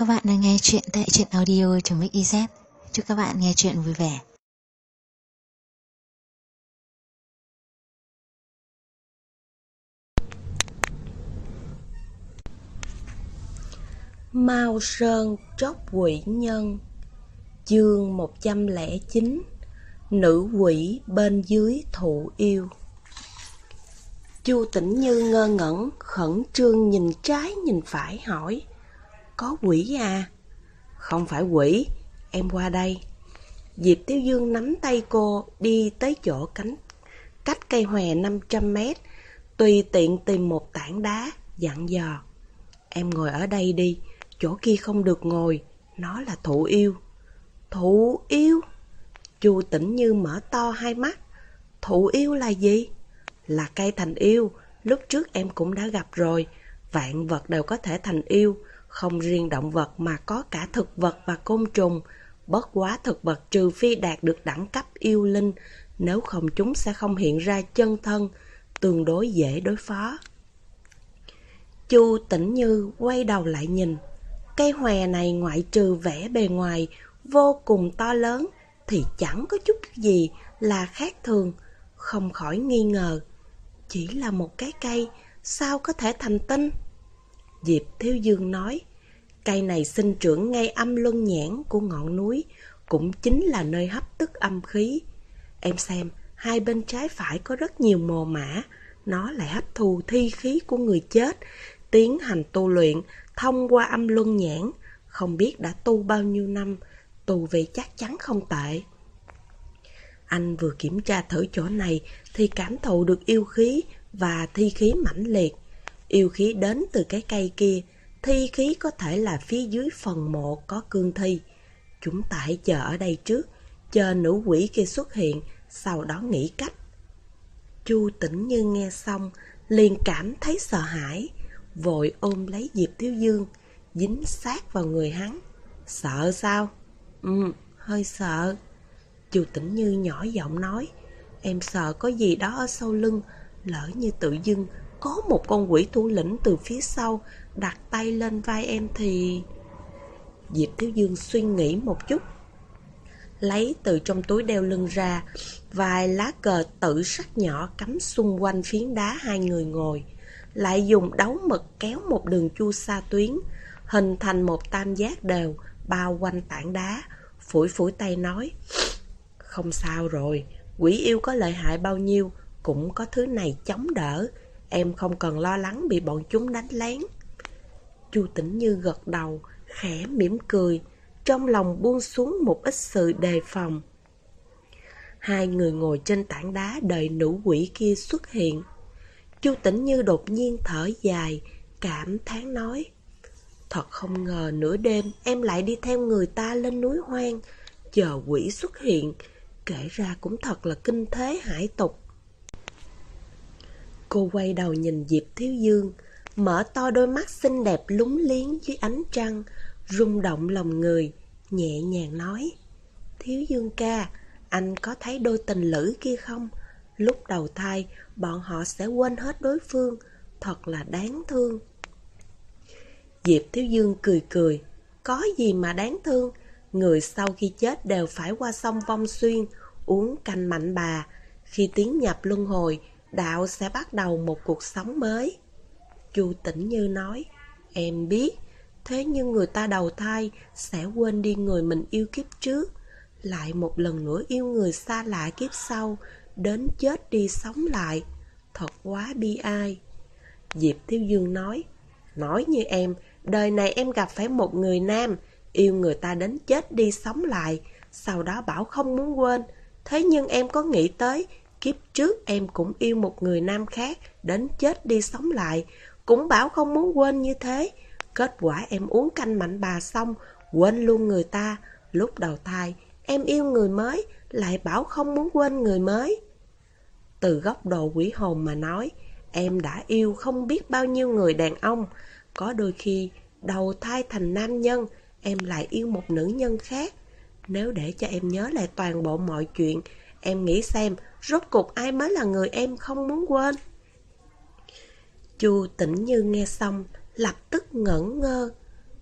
Các bạn đang nghe chuyện tại truyện audio.mix.iz. Chúc các bạn nghe chuyện vui vẻ. Mao Sơn Tróc Quỷ Nhân. Chương 109. Nữ quỷ bên dưới thụ yêu. Chu Tĩnh Như ngơ ngẩn, khẩn trương nhìn trái nhìn phải hỏi: Có quỷ à? Không phải quỷ, em qua đây. Diệp Thiếu Dương nắm tay cô đi tới chỗ cách cây hòe 500 mét, tùy tiện tìm một tảng đá, dặn dò: Em ngồi ở đây đi, chỗ kia không được ngồi, nó là thụ yêu. Thụ yêu? Chu Tĩnh Như mở to hai mắt. Thụ yêu là gì? Là cây thành yêu, lúc trước em cũng đã gặp rồi. Vạn vật đều có thể thành yêu, không riêng động vật mà có cả thực vật và côn trùng. Bất quá thực vật trừ phi đạt được đẳng cấp yêu linh, nếu không chúng sẽ không hiện ra chân thân, tương đối dễ đối phó. Chu Tĩnh Như quay đầu lại nhìn. Cây hòe này ngoại trừ vẻ bề ngoài vô cùng to lớn thì chẳng có chút gì là khác thường, không khỏi nghi ngờ. Chỉ là một cái cây, sao có thể thành tinh? Diệp Thiếu Dương nói, cây này sinh trưởng ngay âm luân nhãn của ngọn núi, cũng chính là nơi hấp tức âm khí. Em xem, hai bên trái phải có rất nhiều mồ mả, nó lại hấp thu thi khí của người chết, tiến hành tu luyện thông qua âm luân nhãn. Không biết đã tu bao nhiêu năm, tu vi chắc chắn không tệ. Anh vừa kiểm tra thử chỗ này thì cảm thụ được yêu khí và thi khí mãnh liệt. Yêu khí đến từ cái cây kia, thi khí có thể là phía dưới phần mộ có cương thi. Chúng ta hãy chờ ở đây trước, chờ nữ quỷ kia xuất hiện, sau đó nghĩ cách. Chu Tĩnh Như nghe xong liền cảm thấy sợ hãi, vội ôm lấy Diệp Thiếu Dương, dính sát vào người hắn. Sợ sao? Hơi sợ. Chu Tĩnh Như nhỏ giọng nói, em sợ có gì đó ở sau lưng, lỡ như tự dưng có một con quỷ thủ lĩnh từ phía sau đặt tay lên vai em thì... Diệp Thiếu Dương suy nghĩ một chút, lấy từ trong túi đeo lưng ra vài lá cờ tự sắc nhỏ cắm xung quanh phiến đá hai người ngồi, lại dùng đấu mực kéo một đường chu sa tuyến, hình thành một tam giác đều bao quanh tảng đá, phủi phủi tay nói, không sao rồi, quỷ yêu có lợi hại bao nhiêu cũng có thứ này chống đỡ, em không cần lo lắng bị bọn chúng đánh lén. Chu Tĩnh Như gật đầu, khẽ mỉm cười, trong lòng buông xuống một ít sự đề phòng. Hai người ngồi trên tảng đá đợi nữ quỷ kia xuất hiện. Chu Tĩnh Như đột nhiên thở dài, cảm thán nói, thật không ngờ nửa đêm em lại đi theo người ta lên núi hoang, chờ quỷ xuất hiện, kể ra cũng thật là kinh thế hải tục. Cô quay đầu nhìn Diệp Thiếu Dương, mở to đôi mắt xinh đẹp lúng liếng dưới ánh trăng, rung động lòng người, nhẹ nhàng nói, Thiếu Dương ca, anh có thấy đôi tình lữ kia không? Lúc đầu thai, bọn họ sẽ quên hết đối phương, thật là đáng thương. Diệp Thiếu Dương cười cười, có gì mà đáng thương, người sau khi chết đều phải qua sông Vong Xuyên, uống canh mạnh bà, khi tiến nhập luân hồi, đạo sẽ bắt đầu một cuộc sống mới. Chu Tĩnh Như nói, em biết, thế nhưng người ta đầu thai sẽ quên đi người mình yêu kiếp trước, lại một lần nữa yêu người xa lạ kiếp sau, đến chết đi sống lại, thật quá bi ai. Diệp Thiếu Dương nói như em, đời này em gặp phải một người nam, yêu người ta đến chết đi sống lại, sau đó bảo không muốn quên, thế nhưng em có nghĩ tới, kiếp trước em cũng yêu một người nam khác, đến chết đi sống lại, cũng bảo không muốn quên như thế. Kết quả em uống canh mạnh bà xong, quên luôn người ta. Lúc đầu thai, em yêu người mới, lại bảo không muốn quên người mới. Từ góc độ quỷ hồn mà nói, em đã yêu không biết bao nhiêu người đàn ông. Có đôi khi, đầu thai thành nam nhân, em lại yêu một nữ nhân khác. Nếu để cho em nhớ lại toàn bộ mọi chuyện, em nghĩ xem, rốt cuộc ai mới là người em không muốn quên. Chu Tĩnh Như nghe xong, lập tức ngẩn ngơ.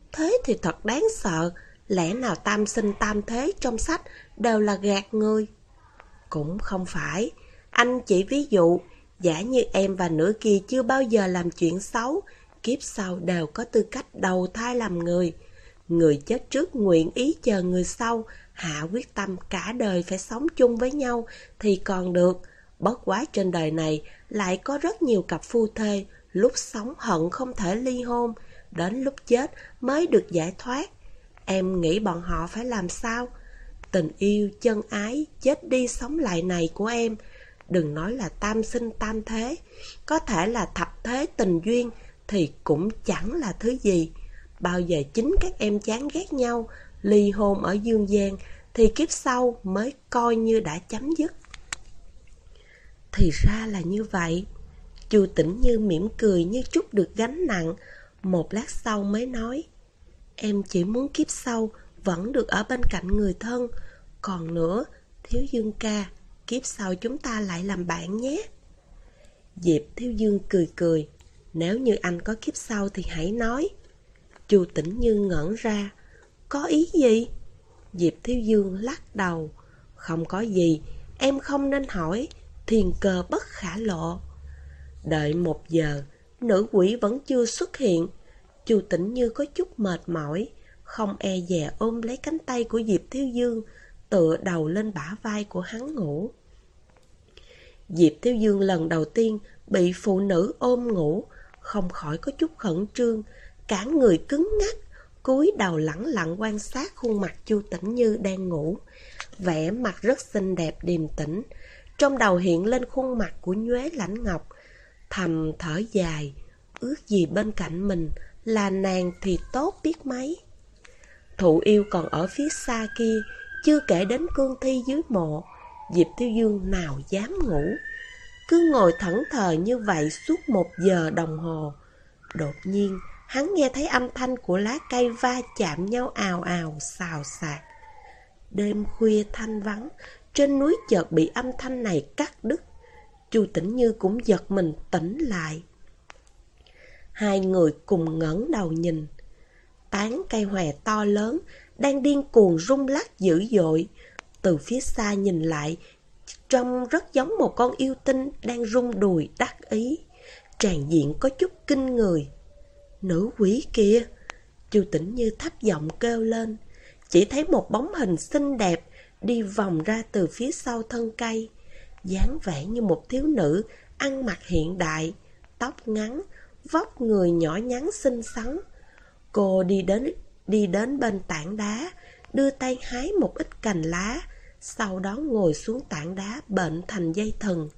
thế thì thật đáng sợ. Lẽ nào tam sinh tam thế trong sách đều là gạt người? Cũng không phải. Anh chỉ ví dụ, giả như em và nửa kia chưa bao giờ làm chuyện xấu, kiếp sau đều có tư cách đầu thai làm người. Người chết trước nguyện ý chờ người sau, hạ quyết tâm cả đời phải sống chung với nhau thì còn được. Bất quá trên đời này lại có rất nhiều cặp phu thê, lúc sống hận không thể ly hôn, đến lúc chết mới được giải thoát. Em nghĩ bọn họ phải làm sao? Tình yêu, chân ái, chết đi sống lại này của em, đừng nói là tam sinh tam thế, có thể là thập thế tình duyên thì cũng chẳng là thứ gì. Bao giờ chính các em chán ghét nhau, ly hôn ở dương gian, thì kiếp sau mới coi như đã chấm dứt. Thì ra là như vậy. Chu Tĩnh Như mỉm cười như trút được gánh nặng, một lát sau mới nói, em chỉ muốn kiếp sau vẫn được ở bên cạnh người thân. Còn nữa, Thiếu Dương ca, kiếp sau chúng ta lại làm bạn nhé. Diệp Thiếu Dương cười cười, nếu như anh có kiếp sau thì hãy nói. Chu Tĩnh Như ngẩn ra, có ý gì? Diệp Thiếu Dương lắc đầu, không có gì, em không nên hỏi, thiên cơ bất khả lộ. Đợi 1 giờ, nữ quỷ vẫn chưa xuất hiện. Chu Tĩnh Như có chút mệt mỏi, không e dè ôm lấy cánh tay của Diệp Thiếu Dương, tựa đầu lên bả vai của hắn ngủ. Diệp Thiếu Dương lần đầu tiên bị phụ nữ ôm ngủ, không khỏi có chút khẩn trương, cả người cứng ngắc, cúi đầu lẳng lặng quan sát khuôn mặt Chu Tĩnh Như đang ngủ, vẻ mặt rất xinh đẹp điềm tĩnh. Trong đầu hiện lên khuôn mặt của Nhuế Lãnh Ngọc, thầm thở dài, ước gì bên cạnh mình là nàng thì tốt biết mấy. Thụ Yêu còn ở phía xa kia, chưa kể đến cương thi dưới mộ, Diệp Thiếu Dương nào dám ngủ, cứ ngồi thẫn thờ như vậy suốt 1 giờ đồng hồ. Đột nhiên, hắn nghe thấy âm thanh của lá cây va chạm nhau ào ào xào xạc. Đêm khuya thanh vắng, trên núi chợt bị âm thanh này cắt đứt. Chu Tĩnh Như cũng giật mình tỉnh lại. Hai người cùng ngẩng đầu nhìn. Tán cây hòe to lớn đang điên cuồng rung lắc dữ dội. Từ phía xa nhìn lại, trông rất giống một con yêu tinh đang rung đùi đắc ý. Tràn diện có chút kinh người. Nữ quỷ kia! Chu Tĩnh Như thấp giọng kêu lên. Chỉ thấy một bóng hình xinh đẹp đi vòng ra từ phía sau thân cây, dáng vẻ như một thiếu nữ ăn mặc hiện đại, tóc ngắn, vóc người nhỏ nhắn xinh xắn. Cô đi đến bên tảng đá, đưa tay hái một ít cành lá, sau đó ngồi xuống tảng đá bệnh thành dây thừng.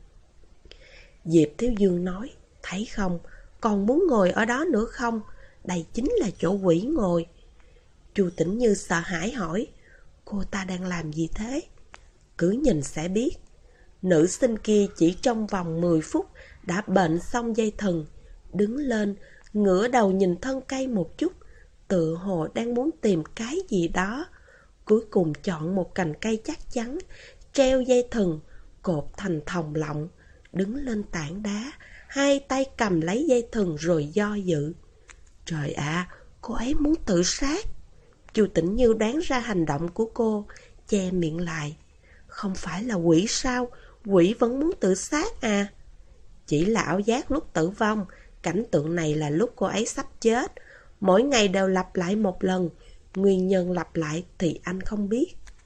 Diệp Thiếu Dương nói, thấy không, còn muốn ngồi ở đó nữa không? Đây chính là chỗ quỷ ngồi. Chu Tĩnh Như sợ hãi hỏi, cô ta đang làm gì thế? Cứ nhìn sẽ biết. Nữ sinh kia chỉ trong vòng 10 phút đã bệnh xong dây thừng, đứng lên, ngửa đầu nhìn thân cây một chút, tựa hồ đang muốn tìm cái gì đó. Cuối cùng chọn một cành cây chắc chắn, treo dây thừng, cột thành thòng lọng, đứng lên tảng đá, hai tay cầm lấy dây thừng rồi do dự. Trời ạ, cô ấy muốn tự sát. Chu Tĩnh Như đoán ra hành động của cô, che miệng lại. Không phải là quỷ sao? Quỷ vẫn muốn tự sát à? Chỉ là ảo giác lúc tử vong. Cảnh tượng này là lúc cô ấy sắp chết. Mỗi ngày đều lặp lại một lần. Nguyên nhân lặp lại thì anh không biết.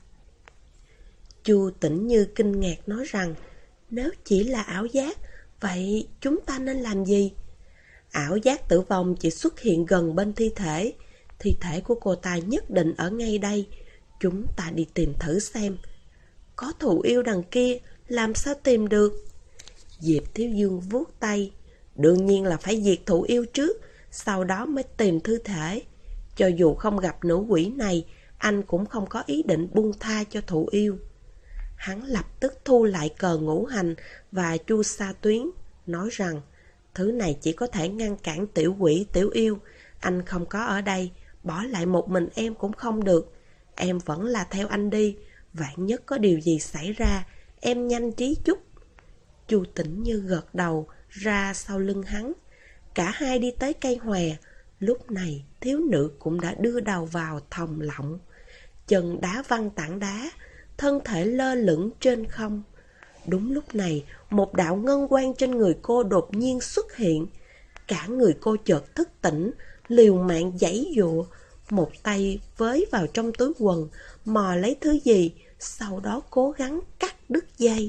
Chu Tĩnh Như kinh ngạc nói rằng, nếu chỉ là ảo giác, vậy chúng ta nên làm gì? Ảo giác tử vong chỉ xuất hiện gần bên thi thể. Thi thể của cô ta nhất định ở ngay đây. Chúng ta đi tìm thử xem. Có Thụ Yêu đằng kia, làm sao tìm được? Diệp Thiếu Dương vuốt tay. Đương nhiên là phải diệt Thụ Yêu trước, sau đó mới tìm thi thể. Cho dù không gặp nữ quỷ này, anh cũng không có ý định buông tha cho Thụ Yêu. Hắn lập tức thu lại cờ ngũ hành và chu sa tuyến, nói rằng thứ này chỉ có thể ngăn cản tiểu quỷ tiểu yêu. Anh không có ở đây, bỏ lại một mình em cũng không được. Em vẫn là theo anh đi, vạn nhất có điều gì xảy ra, em nhanh trí chút. Chu Tĩnh Như gật đầu ra sau lưng hắn. Cả hai đi tới cây hòe. Lúc này thiếu nữ cũng đã đưa đầu vào thòng lọng, chân đá văng tảng đá, thân thể lơ lửng trên không. Đúng lúc này, một đạo ngân quang trên người cô đột nhiên xuất hiện. Cả người cô chợt thức tỉnh, liều mạng giãy giụa, một tay với vào trong túi quần, mò lấy thứ gì, sau đó cố gắng cắt đứt dây.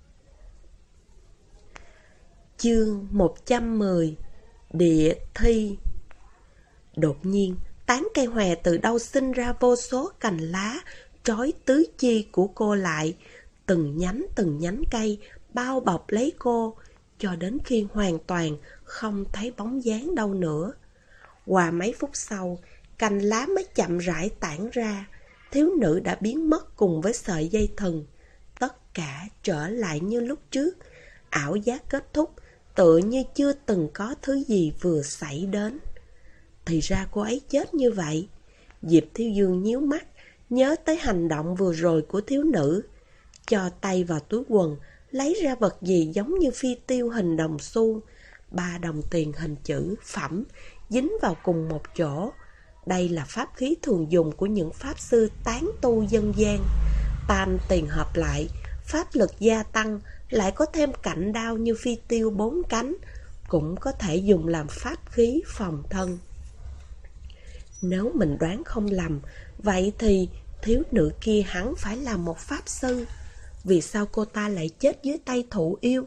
Chương 110: Địa thi. Đột nhiên, tán cây hòe từ đâu sinh ra vô số cành lá, trói tứ chi của cô lại. Từng nhánh cây bao bọc lấy cô, cho đến khi hoàn toàn không thấy bóng dáng đâu nữa. Qua mấy phút sau, cành lá mới chậm rãi tản ra. Thiếu nữ đã biến mất cùng với sợi dây thừng. Tất cả trở lại như lúc trước. Ảo giác kết thúc, tựa như chưa từng có thứ gì vừa xảy đến. Thì ra cô ấy chết như vậy. Diệp Thiếu Dương nhíu mắt, nhớ tới hành động vừa rồi của thiếu nữ. Cho tay vào túi quần, lấy ra vật gì giống như phi tiêu hình đồng xu. 3 đồng tiền hình chữ phẩm dính vào cùng một chỗ. Đây là pháp khí thường dùng của những pháp sư tán tu dân gian. Tam tiền hợp lại, pháp lực gia tăng, lại có thêm cạnh đao như phi tiêu 4 cánh, cũng có thể dùng làm pháp khí phòng thân. Nếu mình đoán không lầm, vậy thì thiếu nữ kia hẳn phải là một pháp sư. Vì sao cô ta lại chết dưới tay thụ yêu?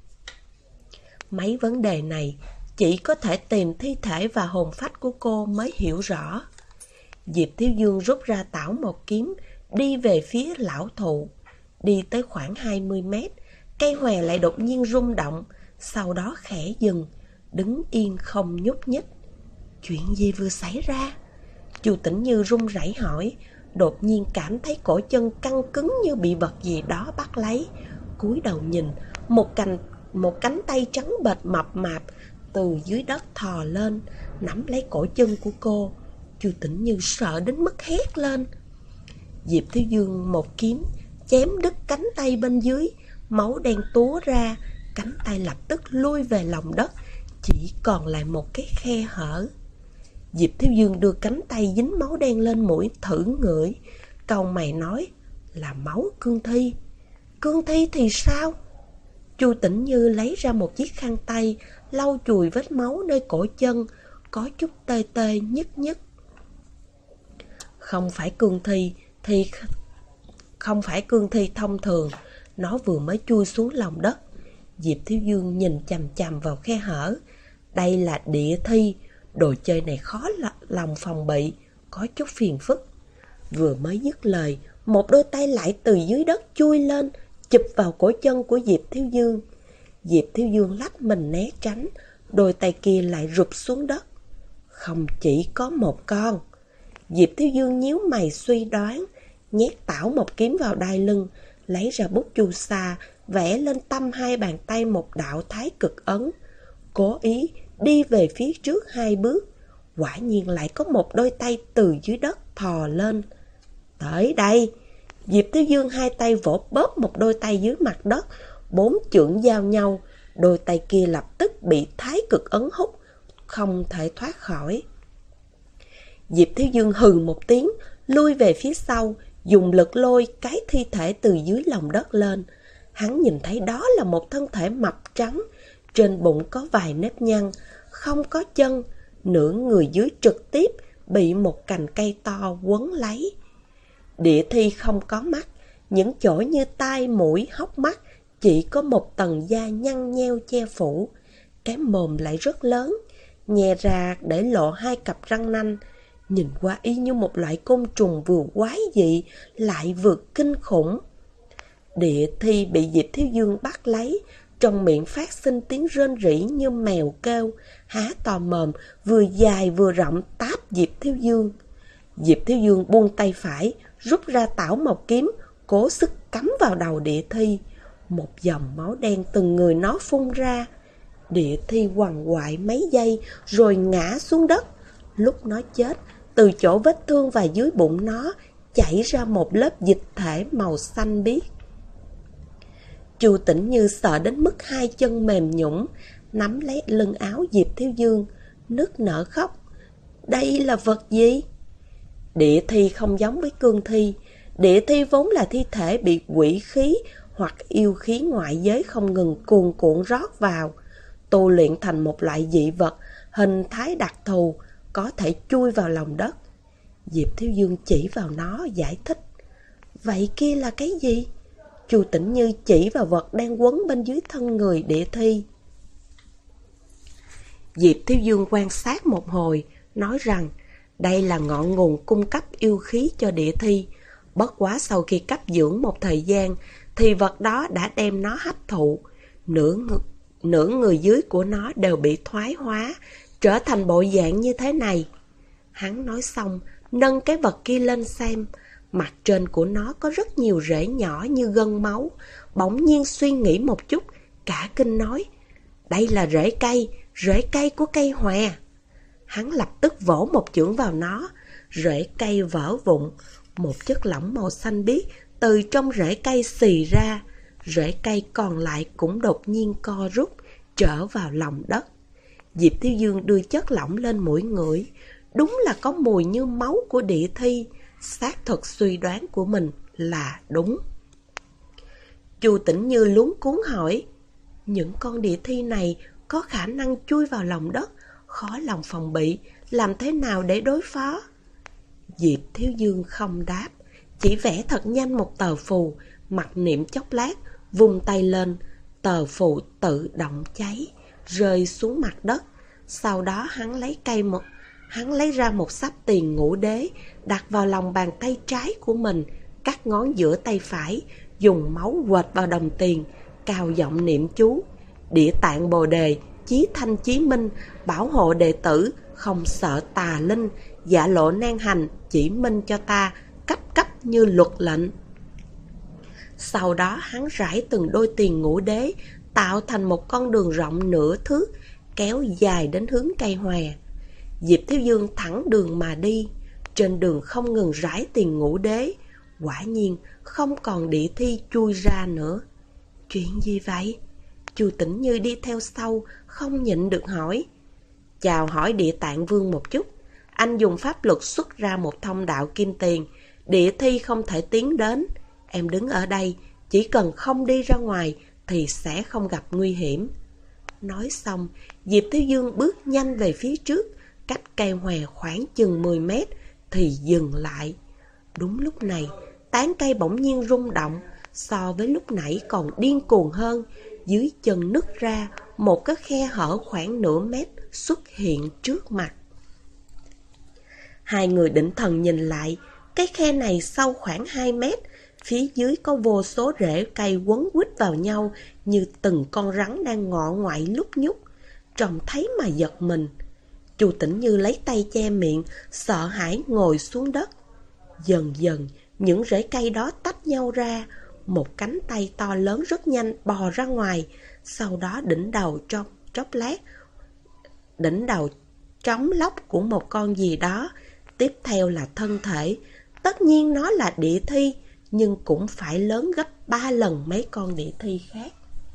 Mấy vấn đề này chỉ có thể tìm thi thể và hồn phách của cô mới hiểu rõ. Diệp Thiếu Dương rút ra tảo một kiếm, đi về phía lão thụ. Đi tới khoảng 20 mét, cây hòe lại đột nhiên rung động, sau đó khẽ dừng, đứng yên không nhúc nhích. Chuyện gì vừa xảy ra? Chu Tĩnh Như run rẩy hỏi, đột nhiên cảm thấy cổ chân căng cứng như bị vật gì đó bắt lấy. Cúi đầu nhìn, một cánh tay trắng bệch mập mạp từ dưới đất thò lên, nắm lấy cổ chân của cô. Chu Tĩnh Như sợ đến mức hét lên. Diệp Thiếu Dương một kiếm chém đứt cánh tay bên dưới, máu đen túa ra, cánh tay lập tức lui về lòng đất, chỉ còn lại một cái khe hở. Diệp Thiếu Dương đưa cánh tay dính máu đen lên mũi thử ngửi, cau mày nói, là máu cương thi. Cương thi thì sao? Chu Tĩnh Như lấy ra một chiếc khăn tay, lau chùi vết máu nơi cổ chân, có chút tê tê nhức nhức. Không phải cương thi thông thường, nó vừa mới chui xuống lòng đất. Diệp Thiếu Dương nhìn chằm chằm vào khe hở. Đây là địa thi, đồ chơi này khó lòng phòng bị, có chút phiền phức. Vừa mới dứt lời, một đôi tay lại từ dưới đất chui lên, chụp vào cổ chân của Diệp Thiếu Dương. Diệp Thiếu Dương lách mình né tránh, đôi tay kia lại rụp xuống đất. Không chỉ có một con. Diệp Thiếu Dương nhíu mày suy đoán, nhét tảo một kiếm vào đai lưng, lấy ra bút chu sa, vẽ lên tâm hai bàn tay một đạo thái cực ấn. Cố ý đi về phía trước 2 bước. Quả nhiên lại có một đôi tay từ dưới đất thò lên. Tới đây! Diệp Thiếu Dương 2 tay vỗ bóp một đôi tay dưới mặt đất, 4 chưởng giao nhau. Đôi tay kia lập tức bị thái cực ấn hút, không thể thoát khỏi. Diệp Thiếu Dương hừ một tiếng, lui về phía sau, dùng lực lôi cái thi thể từ dưới lòng đất lên. Hắn nhìn thấy đó là một thân thể mập trắng, trên bụng có vài nếp nhăn, không có chân, nửa người dưới trực tiếp bị một cành cây to quấn lấy. Địa thi không có mắt, những chỗ như tai, mũi, hốc mắt chỉ có một tầng da nhăn nheo che phủ. Cái mồm lại rất lớn, nhè ra để lộ 2 cặp răng nanh, nhìn qua y như một loại côn trùng vừa quái dị lại vừa kinh khủng. Địa thi bị Diệp Thiếu Dương bắt lấy, trong miệng phát sinh tiếng rên rỉ như mèo kêu, há to mồm vừa dài vừa rộng táp Diệp Thiếu Dương. Diệp Thiếu Dương buông tay phải, rút ra tảo mộc kiếm, cố sức cắm vào đầu địa thi. Một dòng máu đen từng người nó phun ra. Địa thi quằn quại mấy giây rồi ngã xuống đất. Lúc nó chết, từ chỗ vết thương và dưới bụng nó chảy ra một lớp dịch thể màu xanh biếc. Chu Tĩnh Như sợ đến mức 2 chân mềm nhũn, nắm lấy lưng áo Diệp Thiếu Dương, nức nở khóc. Đây là vật gì? Địa thi không giống với cương thi. Địa thi vốn là thi thể bị quỷ khí hoặc yêu khí ngoại giới không ngừng cuồn cuộn rót vào, tu luyện thành một loại dị vật, hình thái đặc thù, có thể chui vào lòng đất. Diệp Thiếu Dương chỉ vào nó giải thích. Vậy kia là cái gì? Chu Tĩnh Như chỉ vào vật đang quấn bên dưới thân người địa thi. Diệp Thiếu Dương quan sát một hồi, nói rằng đây là ngọn nguồn cung cấp yêu khí cho địa thi. Bất quá sau khi cấp dưỡng một thời gian, thì vật đó đã đem nó hấp thụ. Nửa người dưới của nó đều bị thoái hóa, trở thành bộ dạng như thế này. Hắn nói xong, nâng cái vật kia lên xem. Mặt trên của nó có rất nhiều rễ nhỏ như gân máu. Bỗng nhiên suy nghĩ một chút, cả kinh nói, đây là rễ cây của cây hòe. Hắn lập tức vỗ một chưởng vào nó, rễ cây vỡ vụn, một chất lỏng màu xanh biếc từ trong rễ cây xì ra, rễ cây còn lại cũng đột nhiên co rút, trở vào lòng đất. Diệp Thiếu Dương đưa chất lỏng lên mũi ngửi, đúng là có mùi như máu của địa thi, xác thực suy đoán của mình là đúng. Chu Tĩnh Như luống cuống hỏi, những con địa thi này có khả năng chui vào lòng đất, khó lòng phòng bị, làm thế nào để đối phó? Diệp Thiếu Dương không đáp, chỉ vẽ thật nhanh một tờ phù, mặc niệm chốc lát, vung tay lên, tờ phù tự động cháy, rơi xuống mặt đất. Sau đó hắn lấy ra một xấp tiền ngũ đế, đặt vào lòng bàn tay trái của mình, cắt ngón giữa tay phải, dùng máu quệt vào đồng tiền, cao giọng niệm chú. Địa tạng Bồ Đề, chí thanh chí minh, bảo hộ đệ tử, không sợ tà linh, dạ lộ nan hành, chỉ minh cho ta, cấp cấp như luật lệnh. Sau đó hắn rải từng đôi tiền ngũ đế, tạo thành một con đường rộng nửa thước, kéo dài đến hướng cây hòe. Diệp Thiếu Dương thẳng đường mà đi, trên đường không ngừng rải tiền ngũ đế. Quả nhiên không còn địa thi chui ra nữa. Chuyện gì vậy? Chu Tĩnh Như đi theo sau, không nhịn được hỏi. Chào hỏi Địa Tạng Vương một chút. Anh dùng pháp luật xuất ra một thông đạo kim tiền, địa thi không thể tiến đến. Em đứng ở đây, chỉ cần không đi ra ngoài thì sẽ không gặp nguy hiểm. Nói xong, Diệp Thiếu Dương bước nhanh về phía trước, cách cây hòe khoảng chừng 10 mét thì dừng lại. Đúng lúc này, tán cây bỗng nhiên rung động, so với lúc nãy còn điên cuồng hơn. Dưới chân nứt ra, một cái khe hở khoảng nửa mét xuất hiện trước mặt. Hai người định thần nhìn lại, cái khe này sâu khoảng 2 mét, phía dưới có vô số rễ cây quấn quýt vào nhau như từng con rắn đang ngọ ngoại lúc nhúc, trông thấy mà giật mình. Chu Tĩnh Như lấy tay che miệng, sợ hãi ngồi xuống đất. Dần dần, những rễ cây đó tách nhau ra, một cánh tay to lớn rất nhanh bò ra ngoài, sau đó đỉnh đầu trong chốc lát, đỉnh đầu trống lóc của một con gì đó, tiếp theo là thân thể. Tất nhiên nó là địa thi, nhưng cũng phải lớn gấp 3 lần mấy con địa thi khác.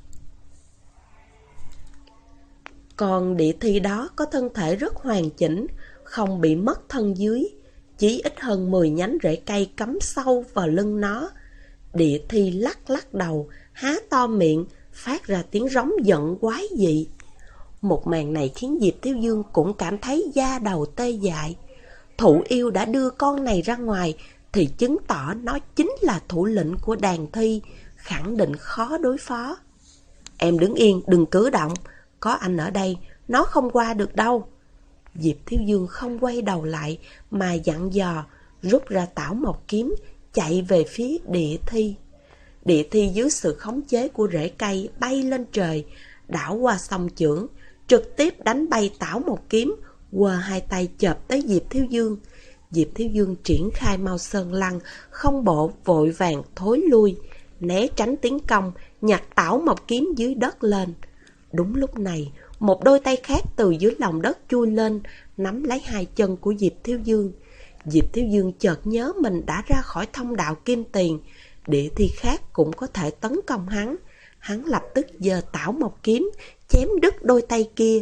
Con địa thi đó có thân thể rất hoàn chỉnh, không bị mất thân dưới, chỉ ít hơn 10 nhánh rễ cây cắm sâu vào lưng nó. Địa thi lắc lắc đầu, há to miệng, phát ra tiếng rống giận quái dị. Một màn này khiến Diệp Thiếu Dương cũng cảm thấy da đầu tê dại. Thụ yêu đã đưa con này ra ngoài thì chứng tỏ nó chính là thủ lĩnh của đàn thi, khẳng định khó đối phó. Em đứng yên, đừng cử động, có anh ở đây, nó không qua được đâu. Diệp Thiếu Dương không quay đầu lại mà dặn dò, rút ra tảo mộc kiếm, chạy về phía địa thi. Địa thi dưới sự khống chế của rễ cây bay lên trời, đảo qua song chưởng, trực tiếp đánh bay tảo mộc kiếm, quờ hai tay chộp tới Diệp Thiếu Dương. Diệp Thiếu Dương triển khai Mao Sơn Lăng, không bộ vội vàng thối lui, né tránh tiến công, nhặt tảo mộc kiếm dưới đất lên. Đúng lúc này, một đôi tay khác từ dưới lòng đất chui lên, nắm lấy hai chân của Diệp Thiếu Dương. Diệp Thiếu Dương chợt nhớ mình đã ra khỏi thông đạo kim tiền, địa thi khác cũng có thể tấn công hắn. Hắn lập tức giơ tảo mộc kiếm, chém đứt đôi tay kia.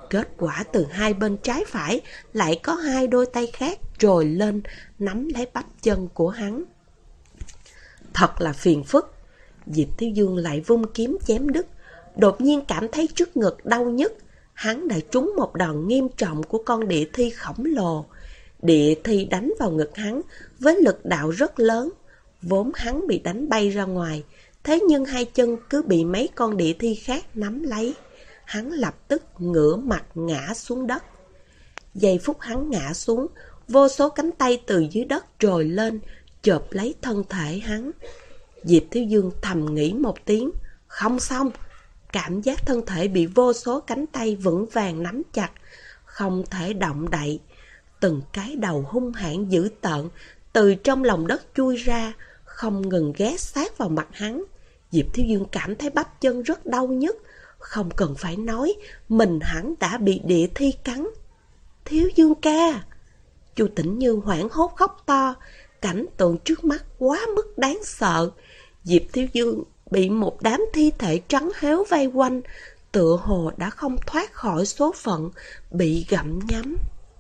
Kết quả từ hai bên trái phải lại có hai đôi tay khác trồi lên nắm lấy bắp chân của hắn. Thật là phiền phức. Diệp Thiếu Dương lại vung kiếm chém đứt. Đột nhiên cảm thấy trước ngực đau nhức. Hắn đã trúng một đòn nghiêm trọng của con địa thi khổng lồ. Địa thi đánh vào ngực hắn với lực đạo rất lớn. Vốn hắn bị đánh bay ra ngoài, thế nhưng hai chân cứ bị mấy con địa thi khác nắm lấy. Hắn lập tức ngửa mặt ngã xuống đất. Giây phút hắn ngã xuống, vô số cánh tay từ dưới đất trồi lên, chộp lấy thân thể hắn. Diệp Thiếu Dương thầm nghĩ một tiếng, không xong. Cảm giác thân thể bị vô số cánh tay vững vàng nắm chặt, không thể động đậy. Từng cái đầu hung hãn dữ tợn từ trong lòng đất chui ra, không ngừng ghé sát vào mặt hắn. Diệp Thiếu Dương cảm thấy bắp chân rất đau nhức. Không cần phải nói, mình hẳn đã bị địa thi cắn. Thiếu Dương ca! Chu Tĩnh Như hoảng hốt khóc to. Cảnh tượng trước mắt quá mức đáng sợ. Diệp Thiếu Dương bị một đám thi thể trắng héo vây quanh, tựa hồ đã không thoát khỏi số phận bị gặm nhấm.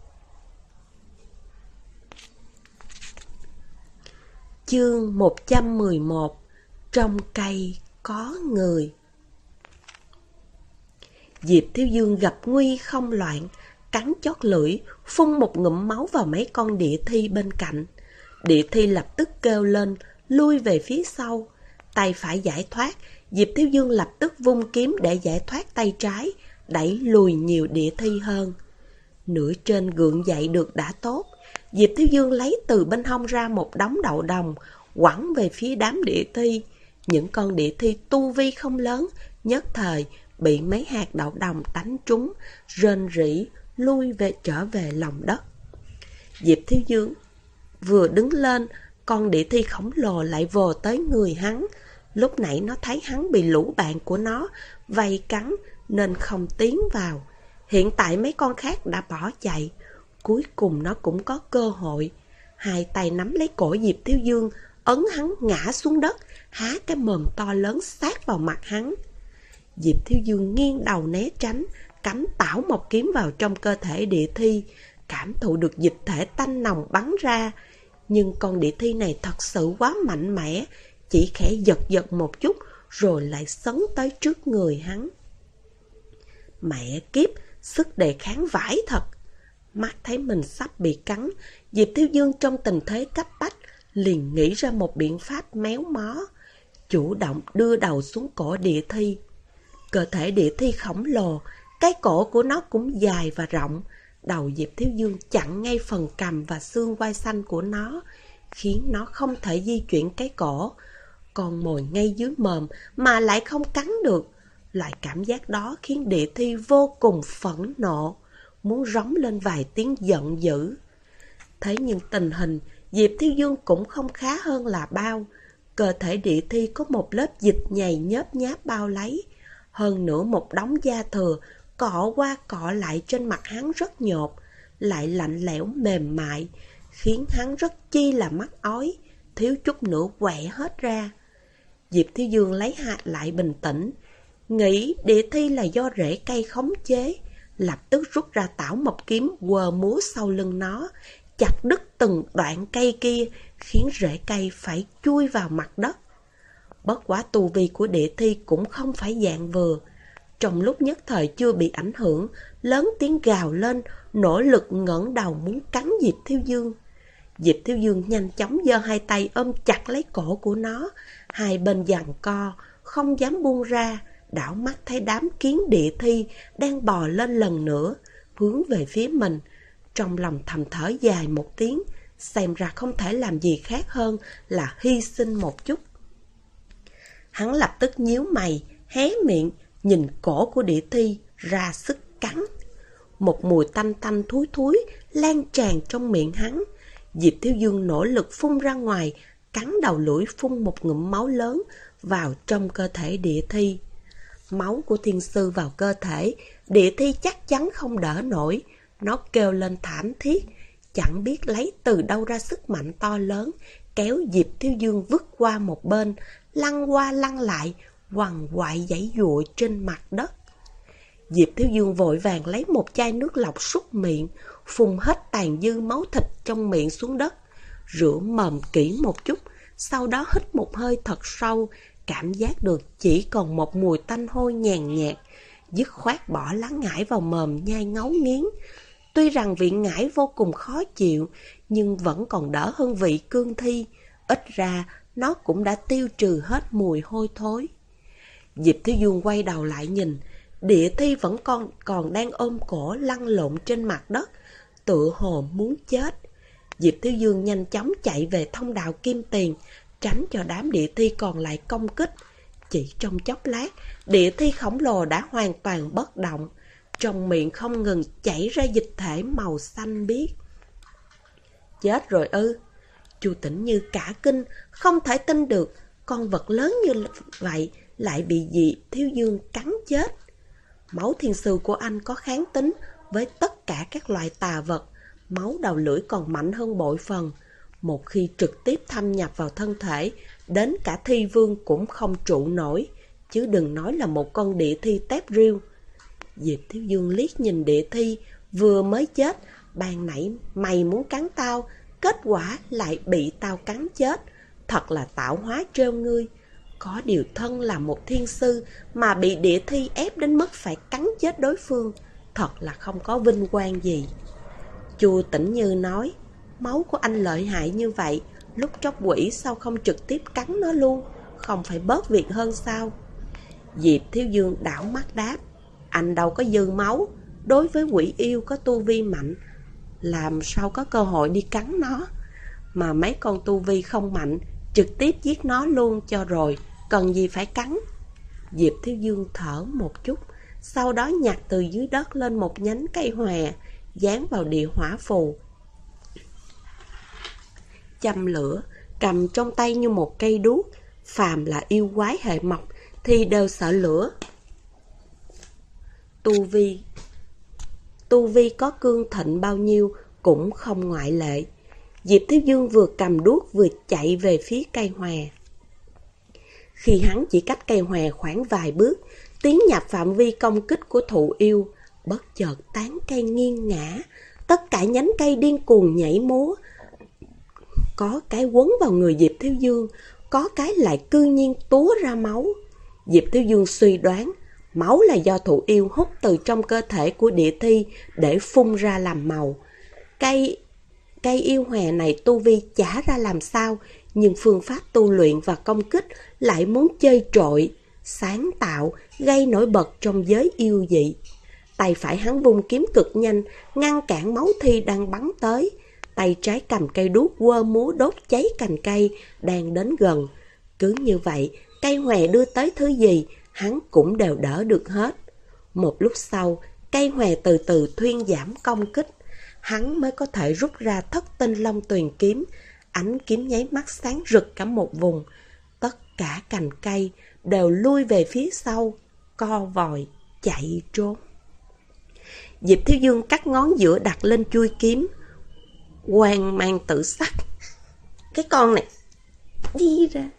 Chương 111. Trong cây có người. Diệp Thiếu Dương gặp nguy không loạn, cắn chót lưỡi, phun một ngụm máu vào mấy con địa thi bên cạnh. Địa thi lập tức kêu lên, lui về phía sau. Tay phải giải thoát, Diệp Thiếu Dương lập tức vung kiếm để giải thoát tay trái, đẩy lùi nhiều địa thi hơn. Nửa trên gượng dậy được đã tốt, Diệp Thiếu Dương lấy từ bên hông ra một đống đậu đồng, quẳng về phía đám địa thi. Những con địa thi tu vi không lớn, nhất thời bị mấy hạt đậu đồng đánh trúng, rên rỉ, lui trở về lòng đất. Diệp Thiếu Dương vừa đứng lên, con địa thi khổng lồ lại vồ tới người hắn. Lúc nãy nó thấy hắn bị lũ bạn của nó vây cắn nên không tiến vào. Hiện tại mấy con khác đã bỏ chạy. Cuối cùng nó cũng có cơ hội. Hai tay nắm lấy cổ Diệp Thiếu Dương, ấn hắn ngã xuống đất, há cái mồm to lớn sát vào mặt hắn. Diệp Thiếu Dương nghiêng đầu né tránh, cắm tảo một kiếm vào trong cơ thể địa thi, cảm thụ được dịch thể tanh nồng bắn ra. Nhưng con địa thi này thật sự quá mạnh mẽ, chỉ khẽ giật một chút rồi lại sấn tới trước người hắn. Mẹ kiếp, sức đề kháng vãi thật. Mắt thấy mình sắp bị cắn, Diệp Thiếu Dương trong tình thế cấp bách liền nghĩ ra một biện pháp méo mó, chủ động đưa đầu xuống cổ địa thi. Cơ thể địa thi khổng lồ, cái cổ của nó cũng dài và rộng. Đầu Diệp Thiếu Dương chặn ngay phần cằm và xương quai xanh của nó, khiến nó không thể di chuyển cái cổ. Còn mồi ngay dưới mồm mà lại không cắn được. Loại cảm giác đó khiến địa thi vô cùng phẫn nộ, muốn rống lên vài tiếng giận dữ. Thế nhưng tình hình Diệp Thiếu Dương cũng không khá hơn là bao. Cơ thể địa thi có một lớp dịch nhầy nhớp nháp bao lấy. Hơn nữa một đống da thừa cọ qua cọ lại trên mặt hắn rất nhột, lại lạnh lẽo mềm mại, khiến hắn rất chi là mắc ói, thiếu chút nữa quẹ hết ra. Diệp Thiếu Dương lấy lại bình tĩnh, nghĩ địa thi là do rễ cây khống chế, lập tức rút ra tảo mộc kiếm quờ múa sau lưng nó, chặt đứt từng đoạn cây kia, khiến rễ cây phải chui vào mặt đất. Bất quá tu vi của địa thi cũng không phải dạng vừa. Trong lúc nhất thời chưa bị ảnh hưởng, lớn tiếng gào lên, nỗ lực ngẩng đầu muốn cắn Diệp Thiếu Dương. Diệp Thiếu Dương nhanh chóng giơ hai tay ôm chặt lấy cổ của nó, hai bên giằng co, không dám buông ra, đảo mắt thấy đám kiến địa thi đang bò lên lần nữa, hướng về phía mình. Trong lòng thầm thở dài một tiếng, xem ra không thể làm gì khác hơn là hy sinh một chút. Hắn lập tức nhíu mày, hé miệng, nhìn cổ của địa thi, ra sức cắn. Một mùi tanh tanh thúi thúi lan tràn trong miệng hắn. Diệp Thiếu Dương nỗ lực phun ra ngoài, cắn đầu lưỡi phun một ngụm máu lớn vào trong cơ thể địa thi. Máu của thiên sư vào cơ thể, địa thi chắc chắn không đỡ nổi. Nó kêu lên thảm thiết, chẳng biết lấy từ đâu ra sức mạnh to lớn, kéo Diệp Thiếu Dương vứt qua một bên, lăn qua lăn lại, quằn quại giãy giụa trên mặt đất. Diệp Thiếu Dương vội vàng lấy một chai nước lọc súc miệng, phun hết tàn dư máu thịt trong miệng xuống đất, rửa mồm kỹ một chút, sau đó hít một hơi thật sâu, cảm giác được chỉ còn một mùi tanh hôi nhàn nhạt, dứt khoát bỏ lá ngải vào mồm nhai ngấu nghiến. Tuy rằng vị ngải vô cùng khó chịu, nhưng vẫn còn đỡ hơn vị cương thi, ít ra nó cũng đã tiêu trừ hết mùi hôi thối. Diệp Thiếu Dương quay đầu lại nhìn, địa thi vẫn còn đang ôm cổ lăn lộn trên mặt đất, tựa hồ muốn chết. Diệp Thiếu Dương nhanh chóng chạy về thông đạo kim tiền, tránh cho đám địa thi còn lại công kích. Chỉ trong chốc lát, địa thi khổng lồ đã hoàn toàn bất động, trong miệng không ngừng chảy ra dịch thể màu xanh biếc. Chết rồi ư? Chu Tĩnh Như cả kinh, không thể tin được con vật lớn như vậy lại bị Diệp Thiếu Dương cắn chết. Máu thiên sư của anh có kháng tính với tất cả các loại tà vật, máu đầu lưỡi còn mạnh hơn bội phần. Một khi trực tiếp thâm nhập vào thân thể, đến cả thi vương cũng không trụ nổi, chứ đừng nói là một con địa thi tép riêu. Diệp Thiếu Dương liếc nhìn địa thi, vừa mới chết, ban nãy mày muốn cắn tao, kết quả lại bị tao cắn chết, thật là tạo hóa trêu ngươi. Có điều thân là một thiên sư mà bị địa thi ép đến mức phải cắn chết đối phương, thật là không có vinh quang gì. Chu Tĩnh Như nói, máu của anh lợi hại như vậy, lúc tróc quỷ sao không trực tiếp cắn nó luôn, không phải bớt việc hơn sao? Diệp Thiếu Dương đảo mắt đáp, anh đâu có dư máu, đối với quỷ yêu có tu vi mạnh, làm sao có cơ hội đi cắn nó. Mà mấy con tu vi không mạnh, trực tiếp giết nó luôn cho rồi, cần gì phải cắn. Diệp Thiếu Dương thở một chút, sau đó nhặt từ dưới đất lên một nhánh cây hòe, dán vào địa hỏa phù, châm lửa, cầm trong tay như một cây đuốc. Phàm là yêu quái hệ mộc thì đều sợ lửa. Tu vi có cương thịnh bao nhiêu cũng không ngoại lệ. Diệp Thiếu Dương vừa cầm đuốc vừa chạy về phía cây hòe. Khi hắn chỉ cách cây hòe khoảng vài bước, tiến nhập phạm vi công kích của thụ yêu, bất chợt tán cây nghiêng ngã, tất cả nhánh cây điên cuồng nhảy múa. Có cái quấn vào người Diệp Thiếu Dương, có cái lại cư nhiên túa ra máu. Diệp Thiếu Dương suy đoán, máu là do thụ yêu hút từ trong cơ thể của địa thi để phun ra làm màu. Cây yêu hòe này tu vi chả ra làm sao, nhưng phương pháp tu luyện và công kích lại muốn chơi trội, sáng tạo, gây nổi bật trong giới yêu dị. Tay phải hắn vung kiếm cực nhanh, ngăn cản máu thi đang bắn tới. Tay trái cầm cây đuốc quơ múa đốt cháy cành cây đang đến gần. Cứ như vậy, cây hòe đưa tới thứ gì, hắn cũng đều đỡ được hết. Một lúc sau, cây hòe từ từ thuyên giảm công kích. Hắn mới có thể rút ra thất tinh long tuyền kiếm. Ánh kiếm nháy mắt sáng rực cả một vùng. Tất cả cành cây đều lui về phía sau, co vòi, chạy trốn. Diệp Thiếu Dương cắt ngón giữa đặt lên chuôi kiếm. Quang mang tự sắc. Cái con này đi ra.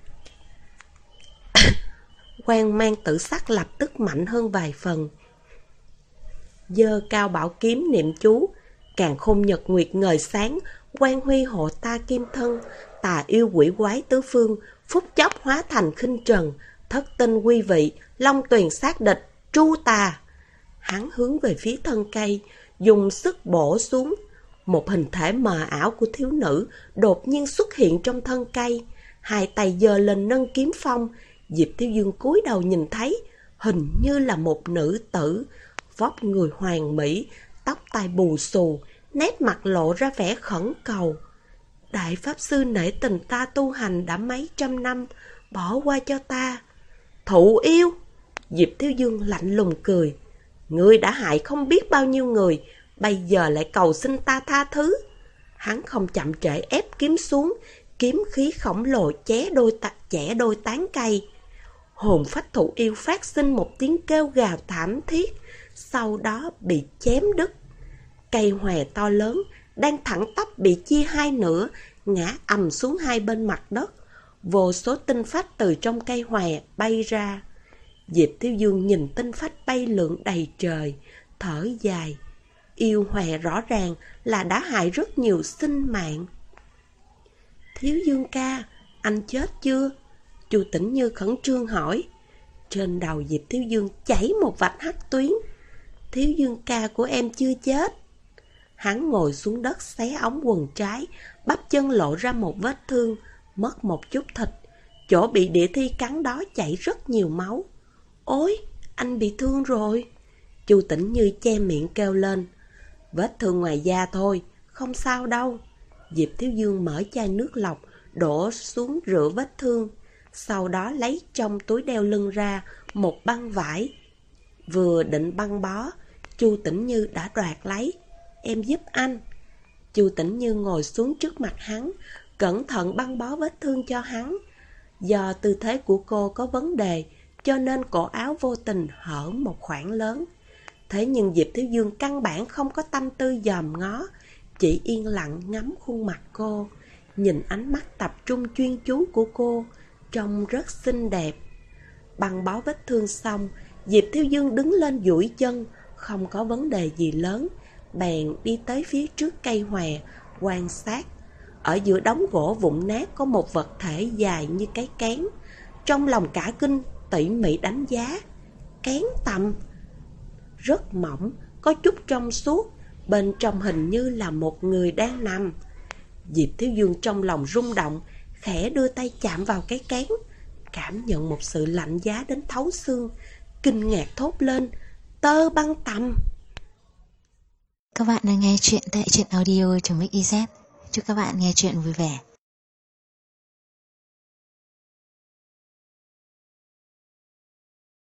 Quang mang tự sắc lập tức mạnh hơn vài phần. Giơ cao bảo kiếm niệm chú, càn khôn nhật nguyệt ngời sáng, quang huy hộ ta kim thân, tà yêu quỷ quái tứ phương, phút chốc hóa thành khinh trần, thất tinh quy vị, long tuyền sát địch, tru tà. Hắn hướng về phía thân cây, dùng sức bổ xuống. Một hình thể mờ ảo của thiếu nữ đột nhiên xuất hiện trong thân cây, hai tay giơ lên nâng kiếm phong. Diệp Thiếu Dương cúi đầu nhìn thấy, hình như là một nữ tử, vóc người hoàn mỹ, tóc tai bù xù, nét mặt lộ ra vẻ khẩn cầu. Đại Pháp Sư nể tình ta tu hành đã mấy trăm năm, bỏ qua cho ta. Thụ yêu! Diệp Thiếu Dương lạnh lùng cười. Ngươi đã hại không biết bao nhiêu người, bây giờ lại cầu xin ta tha thứ. Hắn không chậm trễ ép kiếm xuống, kiếm khí khổng lồ chẻ đôi tán cây. Hồn phách thụ yêu phát sinh một tiếng kêu gào thảm thiết, sau đó bị chém đứt. Cây hòe to lớn, đang thẳng tắp bị chia hai nửa, ngã ầm xuống hai bên mặt đất. Vô số tinh phách từ trong cây hòe bay ra. Diệp Thiếu Dương nhìn tinh phách bay lượn đầy trời, thở dài. Yêu hòe rõ ràng là đã hại rất nhiều sinh mạng. Thiếu Dương ca, anh chết chưa? Chu Tĩnh Như khẩn trương hỏi. Trên đầu Diệp Thiếu Dương chảy một vạch hắc tuyến. Thiếu Dương ca của em chưa chết. Hắn ngồi xuống đất xé ống quần trái, bắp chân lộ ra một vết thương, mất một chút thịt. Chỗ bị địa thi cắn đó chảy rất nhiều máu. Ôi, anh bị thương rồi. Chu Tĩnh Như che miệng kêu lên. Vết thương ngoài da thôi, không sao đâu. Diệp Thiếu Dương mở chai nước lọc, đổ xuống rửa vết thương. Sau đó lấy trong túi đeo lưng ra một băng vải. Vừa định băng bó, Chu Tĩnh Như đã đoạt lấy. Em giúp anh. Chu Tĩnh Như ngồi xuống trước mặt hắn, cẩn thận băng bó vết thương cho hắn. Do tư thế của cô có vấn đề, cho nên cổ áo vô tình hở một khoảng lớn. Thế nhưng Diệp Thiếu Dương căn bản không có tâm tư dòm ngó, chỉ yên lặng ngắm khuôn mặt cô, nhìn ánh mắt tập trung chuyên chú của cô, trông rất xinh đẹp. Băng bó vết thương xong, Diệp Thiếu Dương đứng lên duỗi chân, không có vấn đề gì lớn, bèn đi tới phía trước cây hòe, quan sát. Ở giữa đống gỗ vụn nát có một vật thể dài như cái kén. Trong lòng cả kinh, tỉ mỉ đánh giá. Kén tằm rất mỏng, có chút trong suốt, bên trong hình như là một người đang nằm. Diệp Thiếu Dương trong lòng rung động, khẽ đưa tay chạm vào cái kén, cảm nhận một sự lạnh giá đến thấu xương, kinh ngạc thốt lên, tơ băng tằm. Các bạn đang nghe chuyện tại truyện audio.mix.iz. Chúc các bạn nghe chuyện vui vẻ.